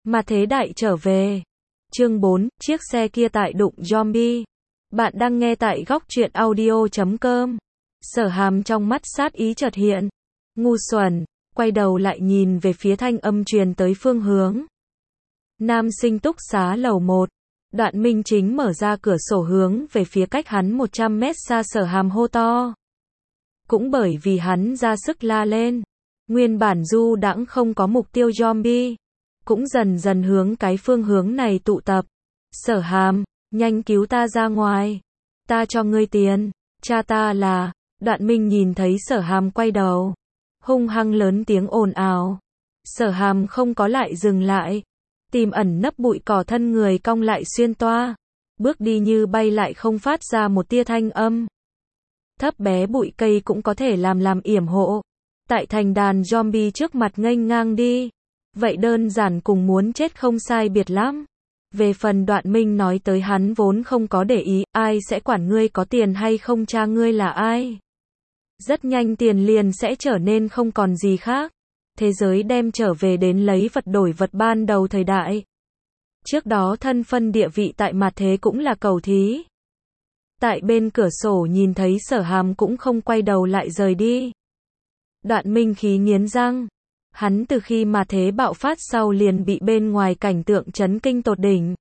Mà thế đại trở về. Chương 4, chiếc xe kia tại đụng zombie. Bạn đang nghe tại góc truyện audio.com. Sở Hàm trong mắt sát ý chợt hiện. Ngu xuẩn, quay đầu lại nhìn về phía thanh âm truyền tới phương hướng. Nam sinh túc xá lầu 1. Đoạn Minh Chính mở ra cửa sổ hướng về phía cách hắn 100 mét xa. Sở Hàm hô to. Cũng bởi vì hắn ra sức la lên. Nguyên bản du đãng không có mục tiêu zombie. Cũng dần dần hướng cái phương hướng này tụ tập. Sở Hàm, nhanh cứu ta ra ngoài. Ta cho ngươi tiền. Cha ta là. Đoạn Minh nhìn thấy Sở Hàm quay đầu. Hung hăng lớn tiếng ồn ào. Sở Hàm không có lại dừng lại. Tìm ẩn nấp bụi cỏ thân người cong lại xuyên toa. Bước đi như bay lại không phát ra một tia thanh âm. Thấp bé bụi cây cũng có thể làm yểm hộ. Tại thành đàn zombie trước mặt nghênh ngang đi. Vậy đơn giản cùng muốn chết không sai biệt lắm. Về phần Đoạn Minh nói tới hắn vốn không có để ý, ai sẽ quản ngươi có tiền hay không, cha ngươi là ai. Rất nhanh tiền liền sẽ trở nên không còn gì khác. Thế giới đem trở về đến lấy vật đổi vật ban đầu thời đại. Trước đó thân phân địa vị tại mặt thế cũng là cầu thí. Tại bên cửa sổ nhìn thấy Sở Hàm cũng không quay đầu lại rời đi. Đoạn Minh khí nghiến răng. Hắn từ khi mà thế bạo phát sau liền bị bên ngoài cảnh tượng chấn kinh tột đỉnh.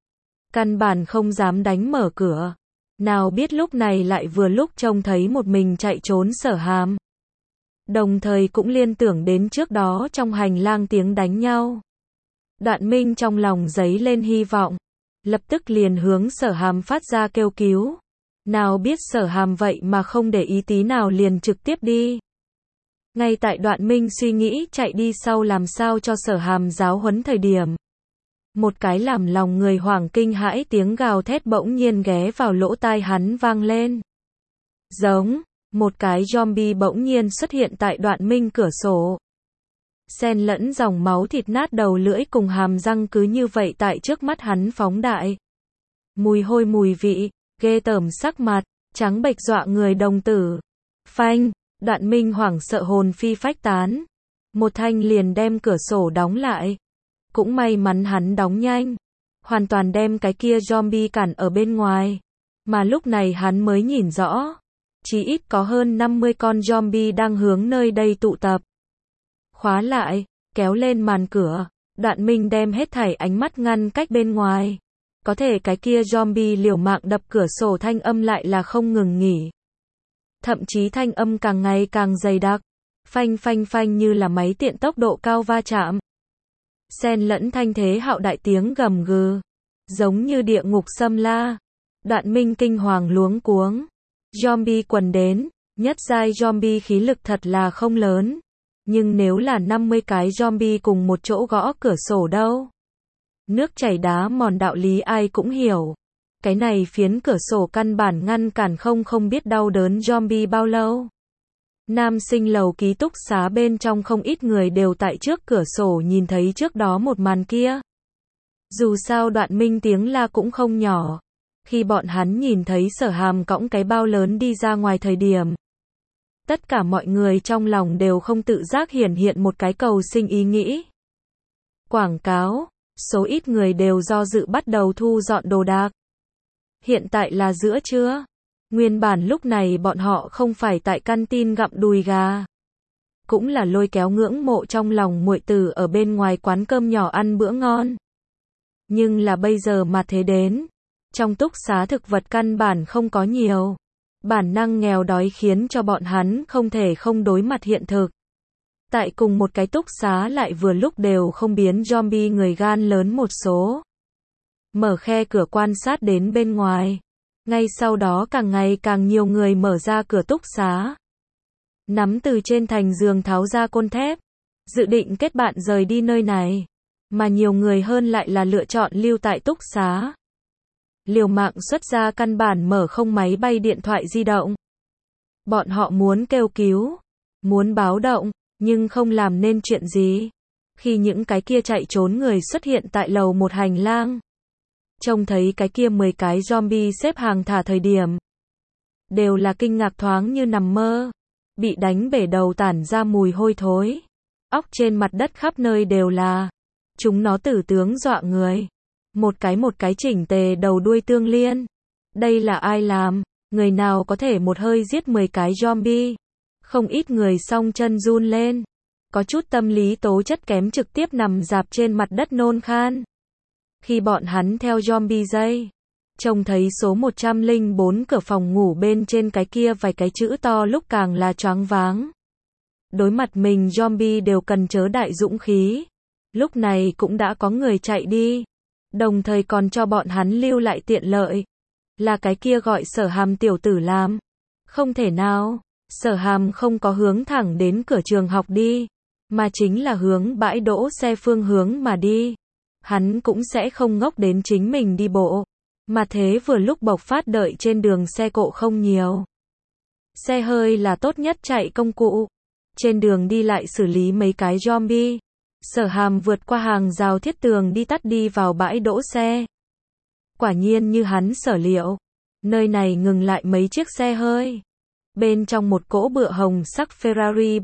Căn bản không dám đánh mở cửa. Nào biết lúc này lại vừa lúc trông thấy một mình chạy trốn Sở Hàm. Đồng thời cũng liên tưởng đến trước đó trong hành lang tiếng đánh nhau. Đoạn Minh trong lòng dấy lên hy vọng. Lập tức liền hướng Sở Hàm phát ra kêu cứu. Nào biết Sở Hàm vậy mà không để ý tí nào liền trực tiếp đi. Ngay tại Đoạn Minh suy nghĩ chạy đi sau làm sao cho Sở Hàm giáo huấn thời điểm. Một cái làm lòng người hoảng kinh hãi tiếng gào thét bỗng nhiên ghé vào lỗ tai hắn vang lên. Giống, một cái zombie bỗng nhiên xuất hiện tại Đoạn Minh cửa sổ. Xen lẫn dòng máu thịt nát đầu lưỡi cùng hàm răng cứ như vậy tại trước mắt hắn phóng đại. Mùi hôi mùi vị, ghê tởm sắc mặt, trắng bệch dọa người đồng tử. Phanh! Đoạn Minh hoảng sợ hồn phi phách tán. Một thanh liền đem cửa sổ đóng lại. Cũng may mắn hắn đóng nhanh. Hoàn toàn đem cái kia zombie cản ở bên ngoài. Mà lúc này hắn mới nhìn rõ. Chỉ ít có hơn 50 con zombie đang hướng nơi đây tụ tập. Khóa lại, kéo lên màn cửa. Đoạn Minh đem hết thảy ánh mắt ngăn cách bên ngoài. Có thể cái kia zombie liều mạng đập cửa sổ thanh âm lại là không ngừng nghỉ. Thậm chí thanh âm càng ngày càng dày đặc, phanh phanh phanh như là máy tiện tốc độ cao va chạm. Xen lẫn thanh thế hạo đại tiếng gầm gừ, giống như địa ngục xâm la. Đoạn Minh kinh hoàng luống cuống. Zombie quần đến, nhất giai zombie khí lực thật là không lớn. Nhưng nếu là 50 cái zombie cùng một chỗ gõ cửa sổ đâu? Nước chảy đá mòn đạo lý ai cũng hiểu. Cái này phiến cửa sổ căn bản ngăn cản không biết đau đớn zombie bao lâu. Nam sinh lầu ký túc xá bên trong không ít người đều tại trước cửa sổ nhìn thấy trước đó một màn kia. Dù sao Đoạn Minh tiếng la cũng không nhỏ. Khi bọn hắn nhìn thấy Sở Hàm cõng cái bao lớn đi ra ngoài thời điểm. Tất cả mọi người trong lòng đều không tự giác hiện một cái cầu sinh ý nghĩ. Quảng cáo, số ít người đều do dự bắt đầu thu dọn đồ đạc. Hiện tại là giữa trưa. Nguyên bản lúc này bọn họ không phải tại căn tin gặm đùi gà. Cũng là lôi kéo ngưỡng mộ trong lòng muội tử ở bên ngoài quán cơm nhỏ ăn bữa ngon. Nhưng là bây giờ mà thế đến. Trong túc xá thực vật căn bản không có nhiều. Bản năng nghèo đói khiến cho bọn hắn không thể không đối mặt hiện thực. Tại cùng một cái túc xá lại vừa lúc đều không biến zombie người gan lớn một số. Mở khe cửa quan sát đến bên ngoài. Ngay sau đó càng ngày càng nhiều người mở ra cửa túc xá. Nắm từ trên thành giường tháo ra côn thép. Dự định kết bạn rời đi nơi này. Mà nhiều người hơn lại là lựa chọn lưu tại túc xá. Liều mạng xuất ra căn bản mở không máy bay điện thoại di động. Bọn họ muốn kêu cứu. Muốn báo động. Nhưng không làm nên chuyện gì. Khi những cái kia chạy trốn người xuất hiện tại lầu một hành lang. Trông thấy cái kia 10 cái zombie xếp hàng thả thời điểm. Đều là kinh ngạc thoáng như nằm mơ. Bị đánh bể đầu tản ra mùi hôi thối. Óc trên mặt đất khắp nơi đều là. Chúng nó tử tướng dọa người. Một cái chỉnh tề đầu đuôi tương liên. Đây là ai làm? Người nào có thể một hơi giết 10 cái zombie? Không ít người song chân run lên. Có chút tâm lý tố chất kém trực tiếp nằm rạp trên mặt đất nôn khan. Khi bọn hắn theo zombie dây, trông thấy số 104 cửa phòng ngủ bên trên cái kia vài cái chữ to lúc càng là choáng váng. Đối mặt mình zombie đều cần chớ đại dũng khí. Lúc này cũng đã có người chạy đi. Đồng thời còn cho bọn hắn lưu lại tiện lợi. Là cái kia gọi Sở Hàm tiểu tử làm. Không thể nào. Sở Hàm không có hướng thẳng đến cửa trường học đi. Mà chính là hướng bãi đỗ xe phương hướng mà đi. Hắn cũng sẽ không ngốc đến chính mình đi bộ. Mà thế vừa lúc bộc phát đợi trên đường xe cộ không nhiều. Xe hơi là tốt nhất chạy công cụ. Trên đường đi lại xử lý mấy cái zombie. Sở Hàm vượt qua hàng rào thiết tường đi tắt đi vào bãi đỗ xe. Quả nhiên như hắn sở liệu. Nơi này ngừng lại mấy chiếc xe hơi. Bên trong một cỗ bựa hồng sắc Ferrari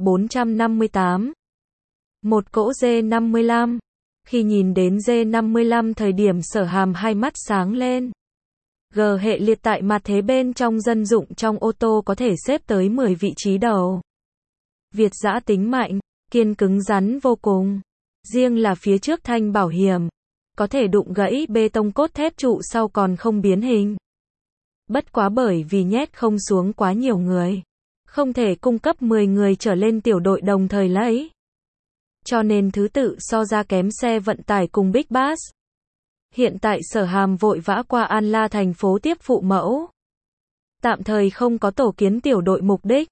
458. Một cỗ G55. Khi nhìn đến G55 thời điểm Sở Hàm hai mắt sáng lên. G hệ liệt tại mặt thế bên trong dân dụng trong ô tô có thể xếp tới 10 vị trí đầu. Việt dã tính mạnh, kiên cứng rắn vô cùng. Riêng là phía trước thanh bảo hiểm, có thể đụng gãy bê tông cốt thép trụ sau còn không biến hình. Bất quá bởi vì nhét không xuống quá nhiều người, không thể cung cấp 10 người trở lên tiểu đội đồng thời lấy. Cho nên thứ tự so ra kém xe vận tải cùng Big Bus. Hiện tại Sở Hàm vội vã qua An La thành phố tiếp phụ mẫu. Tạm thời không có tổ kiến tiểu đội mục đích.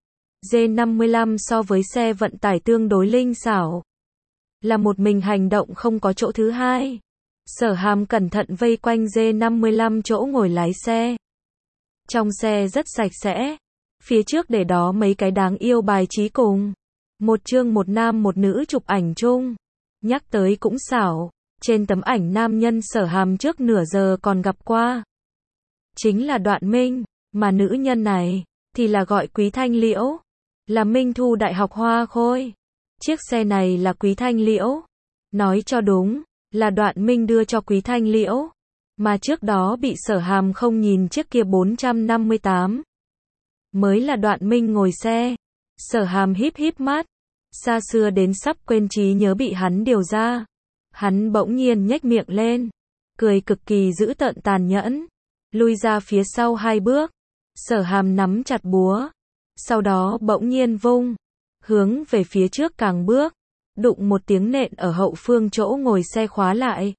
G55 so với xe vận tải tương đối linh xảo. Là một mình hành động không có chỗ thứ hai. Sở Hàm cẩn thận vây quanh G55 chỗ ngồi lái xe. Trong xe rất sạch sẽ. Phía trước để đó mấy cái đáng yêu bài trí cùng. Một chương một nam một nữ chụp ảnh chung. Nhắc tới cũng xảo. Trên tấm ảnh nam nhân Sở Hàm trước nửa giờ còn gặp qua. Chính là Đoạn Minh. Mà nữ nhân này thì là gọi Quý Thanh Liễu. Là Minh Thu Đại học Hoa Khôi. Chiếc xe này là Quý Thanh Liễu. Nói cho đúng, là Đoạn Minh đưa cho Quý Thanh Liễu. Mà trước đó bị Sở Hàm không nhìn chiếc kia 458. Mới là Đoạn Minh ngồi xe. Sở Hàm híp híp mắt. Xa xưa đến sắp quên trí nhớ bị hắn điều ra. Hắn bỗng nhiên nhếch miệng lên. Cười cực kỳ dữ tợn tàn nhẫn. Lui ra phía sau 2 bước. Sở Hàm nắm chặt búa. Sau đó bỗng nhiên vung. Hướng về phía trước càng bước. Đụng một tiếng nện ở hậu phương chỗ ngồi xe khóa lại.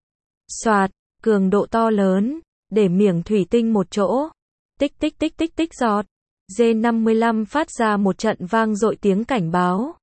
Xoạt, cường độ to lớn. Để miếng thủy tinh một chỗ. Tích tích tích tích tích giọt. G55 phát ra một trận vang dội tiếng cảnh báo.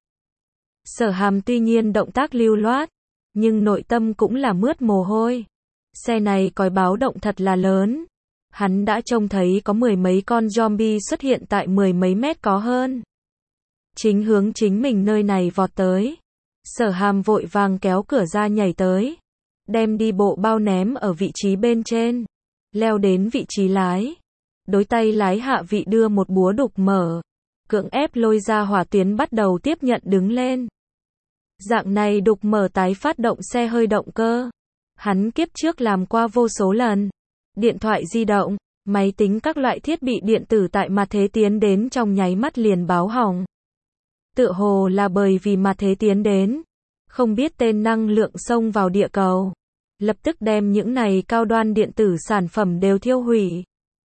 Sở Hàm tuy nhiên động tác lưu loát. Nhưng nội tâm cũng là mướt mồ hôi. Xe này còi báo động thật là lớn. Hắn đã trông thấy có 10 mấy con zombie xuất hiện tại 10 mấy mét có hơn. Chính hướng chính mình nơi này vọt tới. Sở Hàm vội vàng kéo cửa ra nhảy tới. Đem đi bộ bao ném ở vị trí bên trên. Leo đến vị trí lái. Đối tay lái hạ vị đưa một búa đục mở. Cưỡng ép lôi ra hỏa tuyến bắt đầu tiếp nhận đứng lên. Dạng này đục mở tái phát động xe hơi động cơ. Hắn kiếp trước làm qua vô số lần. Điện thoại di động, máy tính các loại thiết bị điện tử tại mặt thế tiến đến trong nháy mắt liền báo hỏng. Tựa hồ là bởi vì mặt thế tiến đến. Không biết tên năng lượng xông vào địa cầu. Lập tức đem những này cao đoan điện tử sản phẩm đều thiêu hủy.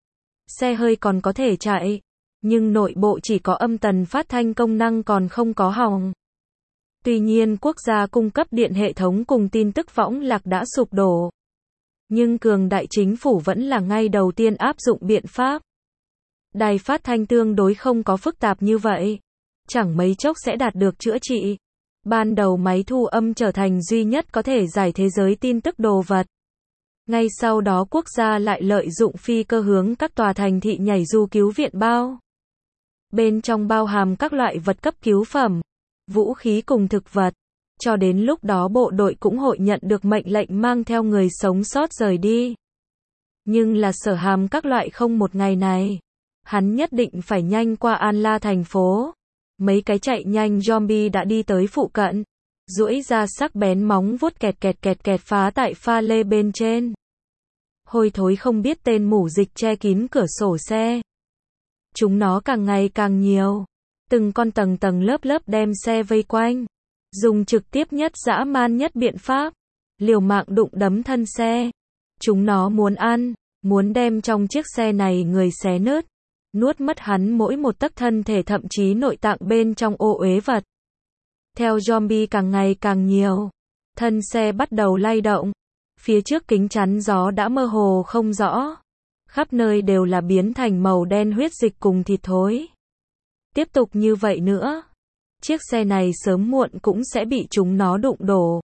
Xe hơi còn có thể chạy. Nhưng nội bộ chỉ có âm tần phát thanh công năng còn không có hỏng. Tuy nhiên quốc gia cung cấp điện hệ thống cùng tin tức võng lạc đã sụp đổ. Nhưng cường đại chính phủ vẫn là ngay đầu tiên áp dụng biện pháp. Đài phát thanh tương đối không có phức tạp như vậy. Chẳng mấy chốc sẽ đạt được chữa trị. Ban đầu máy thu âm trở thành duy nhất có thể giải thế giới tin tức đồ vật. Ngay sau đó quốc gia lại lợi dụng phi cơ hướng các tòa thành thị nhảy dù cứu viện bao. Bên trong bao hàm các loại vật cấp cứu phẩm, vũ khí cùng thực vật. Cho đến lúc đó bộ đội cũng hội nhận được mệnh lệnh mang theo người sống sót rời đi. Nhưng là Sở Hàm các loại không một ngày này. Hắn nhất định phải nhanh qua An La thành phố. Mấy cái chạy nhanh zombie đã đi tới phụ cận. duỗi ra sắc bén móng vuốt kẹt phá tại pha lê bên trên. Hôi thối không biết tên mủ dịch che kín cửa sổ xe. Chúng nó càng ngày càng nhiều. Từng con tầng tầng lớp lớp đem xe vây quanh. Dùng trực tiếp nhất dã man nhất biện pháp. Liều mạng đụng đấm thân xe. Chúng nó muốn ăn, muốn đem trong chiếc xe này người xé nứt. Nuốt mất hắn mỗi một tấc thân thể, thậm chí nội tạng bên trong ô uế vật. Theo zombie càng ngày càng nhiều, thân xe bắt đầu lay động. Phía trước kính chắn gió đã mơ hồ không rõ. Khắp nơi đều là biến thành màu đen huyết dịch cùng thịt thối. Tiếp tục như vậy nữa, chiếc xe này sớm muộn cũng sẽ bị chúng nó đụng đổ.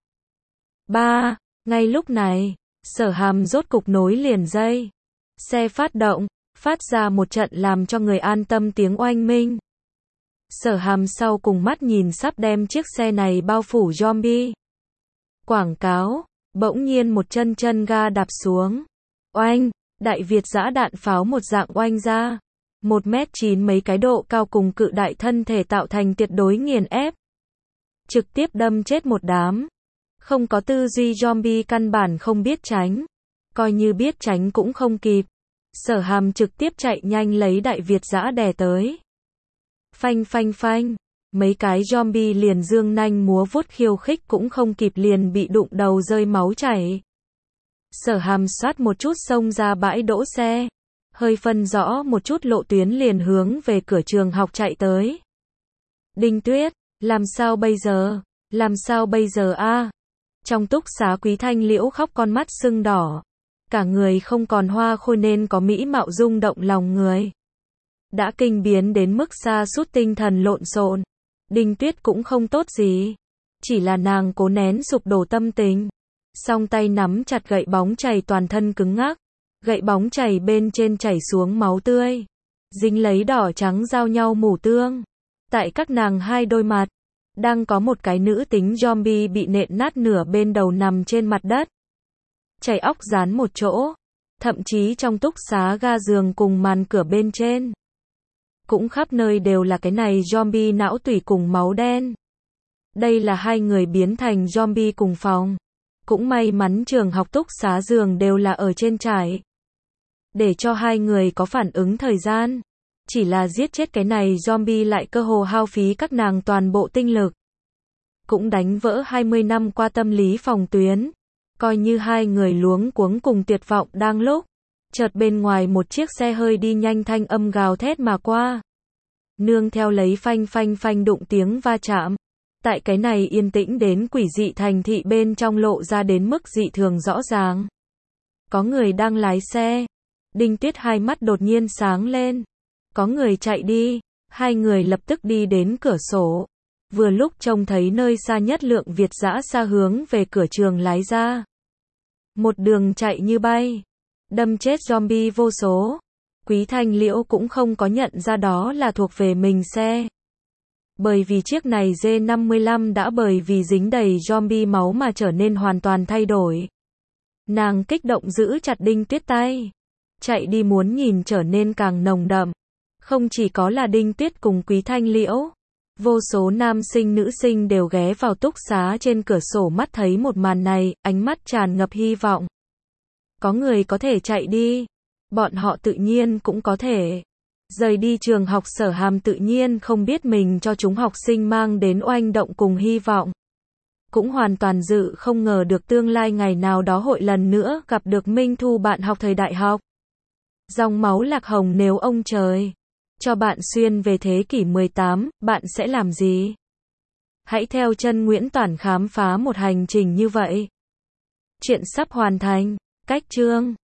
3. Ngay lúc này, Sở Hàm rốt cục nối liền dây. Xe phát động, phát ra một trận làm cho người an tâm tiếng oanh minh. Sở Hàm sau cùng mắt nhìn sắp đem chiếc xe này bao phủ zombie. Quảng cáo, bỗng nhiên một chân ga đạp xuống. Oanh, đại Việt giã đạn pháo một dạng oanh ra. 1m9 mấy cái độ cao cùng cự đại thân thể tạo thành tuyệt đối nghiền ép. Trực tiếp đâm chết một đám. Không có tư duy zombie căn bản không biết tránh. Coi như biết tránh cũng không kịp. Sở Hàm trực tiếp chạy nhanh lấy đại Việt giã đè tới. Phanh phanh phanh. Mấy cái zombie liền dương nanh múa vuốt khiêu khích cũng không kịp liền bị đụng đầu rơi máu chảy. Sở Hàm xoát một chút xông ra bãi đỗ xe. Hơi phân rõ một chút lộ tuyến liền hướng về cửa trường học chạy tới. Đinh Tuyết, làm sao bây giờ? Làm sao bây giờ a? Trong túc xá Quý Thanh Liễu khóc con mắt sưng đỏ. Cả người không còn hoa khôi nên có mỹ mạo rung động lòng người. Đã kinh biến đến mức sa sút tinh thần lộn xộn. Đinh Tuyết cũng không tốt gì. Chỉ là nàng cố nén sụp đổ tâm tình. Song tay nắm chặt gậy bóng chày toàn thân cứng ngắc. Gậy bóng chày bên trên chảy xuống máu tươi. Dính lấy đỏ trắng giao nhau mủ tương. Tại các nàng hai đôi mặt. Đang có một cái nữ tính zombie bị nện nát nửa bên đầu nằm trên mặt đất. Chảy óc dán một chỗ. Thậm chí trong túc xá ga giường cùng màn cửa bên trên. Cũng khắp nơi đều là cái này zombie não tủy cùng máu đen. Đây là hai người biến thành zombie cùng phòng. Cũng may mắn trường học túc xá giường đều là ở trên trải. Để cho hai người có phản ứng thời gian. Chỉ là giết chết cái này zombie lại cơ hồ hao phí các nàng toàn bộ tinh lực. Cũng đánh vỡ 20 năm qua tâm lý phòng tuyến. Coi như hai người luống cuống cùng tuyệt vọng đang lúc. Chợt bên ngoài một chiếc xe hơi đi nhanh thanh âm gào thét mà qua. Nương theo lấy phanh phanh phanh đụng tiếng va chạm. Tại cái này yên tĩnh đến quỷ dị thành thị bên trong lộ ra đến mức dị thường rõ ràng. Có người đang lái xe. Đinh Tuyết hai mắt đột nhiên sáng lên. Có người chạy đi. Hai người lập tức đi đến cửa sổ. Vừa lúc trông thấy nơi xa nhất Lượng Việt giã xa hướng về cửa trường lái ra. Một đường chạy như bay. Đâm chết zombie vô số. Quý Thanh Liễu cũng không có nhận ra đó là thuộc về mình xe. Bởi vì chiếc này G55 đã bởi vì dính đầy zombie máu mà trở nên hoàn toàn thay đổi. Nàng kích động giữ chặt Đinh Tuyết tay. Chạy đi muốn nhìn trở nên càng nồng đậm. Không chỉ có là Đinh Tuyết cùng Quý Thanh Liễu. Vô số nam sinh nữ sinh đều ghé vào túc xá trên cửa sổ mắt thấy một màn này, ánh mắt tràn ngập hy vọng. Có người có thể chạy đi. Bọn họ tự nhiên cũng có thể. Rời đi trường học. Sở Hàm tự nhiên không biết mình cho chúng học sinh mang đến oanh động cùng hy vọng. Cũng hoàn toàn dự không ngờ được tương lai ngày nào đó hội lần nữa gặp được Minh Thu bạn học thời đại học. Dòng máu lạc hồng nếu ông trời cho bạn xuyên về thế kỷ 18, bạn sẽ làm gì? Hãy theo chân Nguyễn Toản khám phá một hành trình như vậy. Chuyện sắp hoàn thành. Cách chương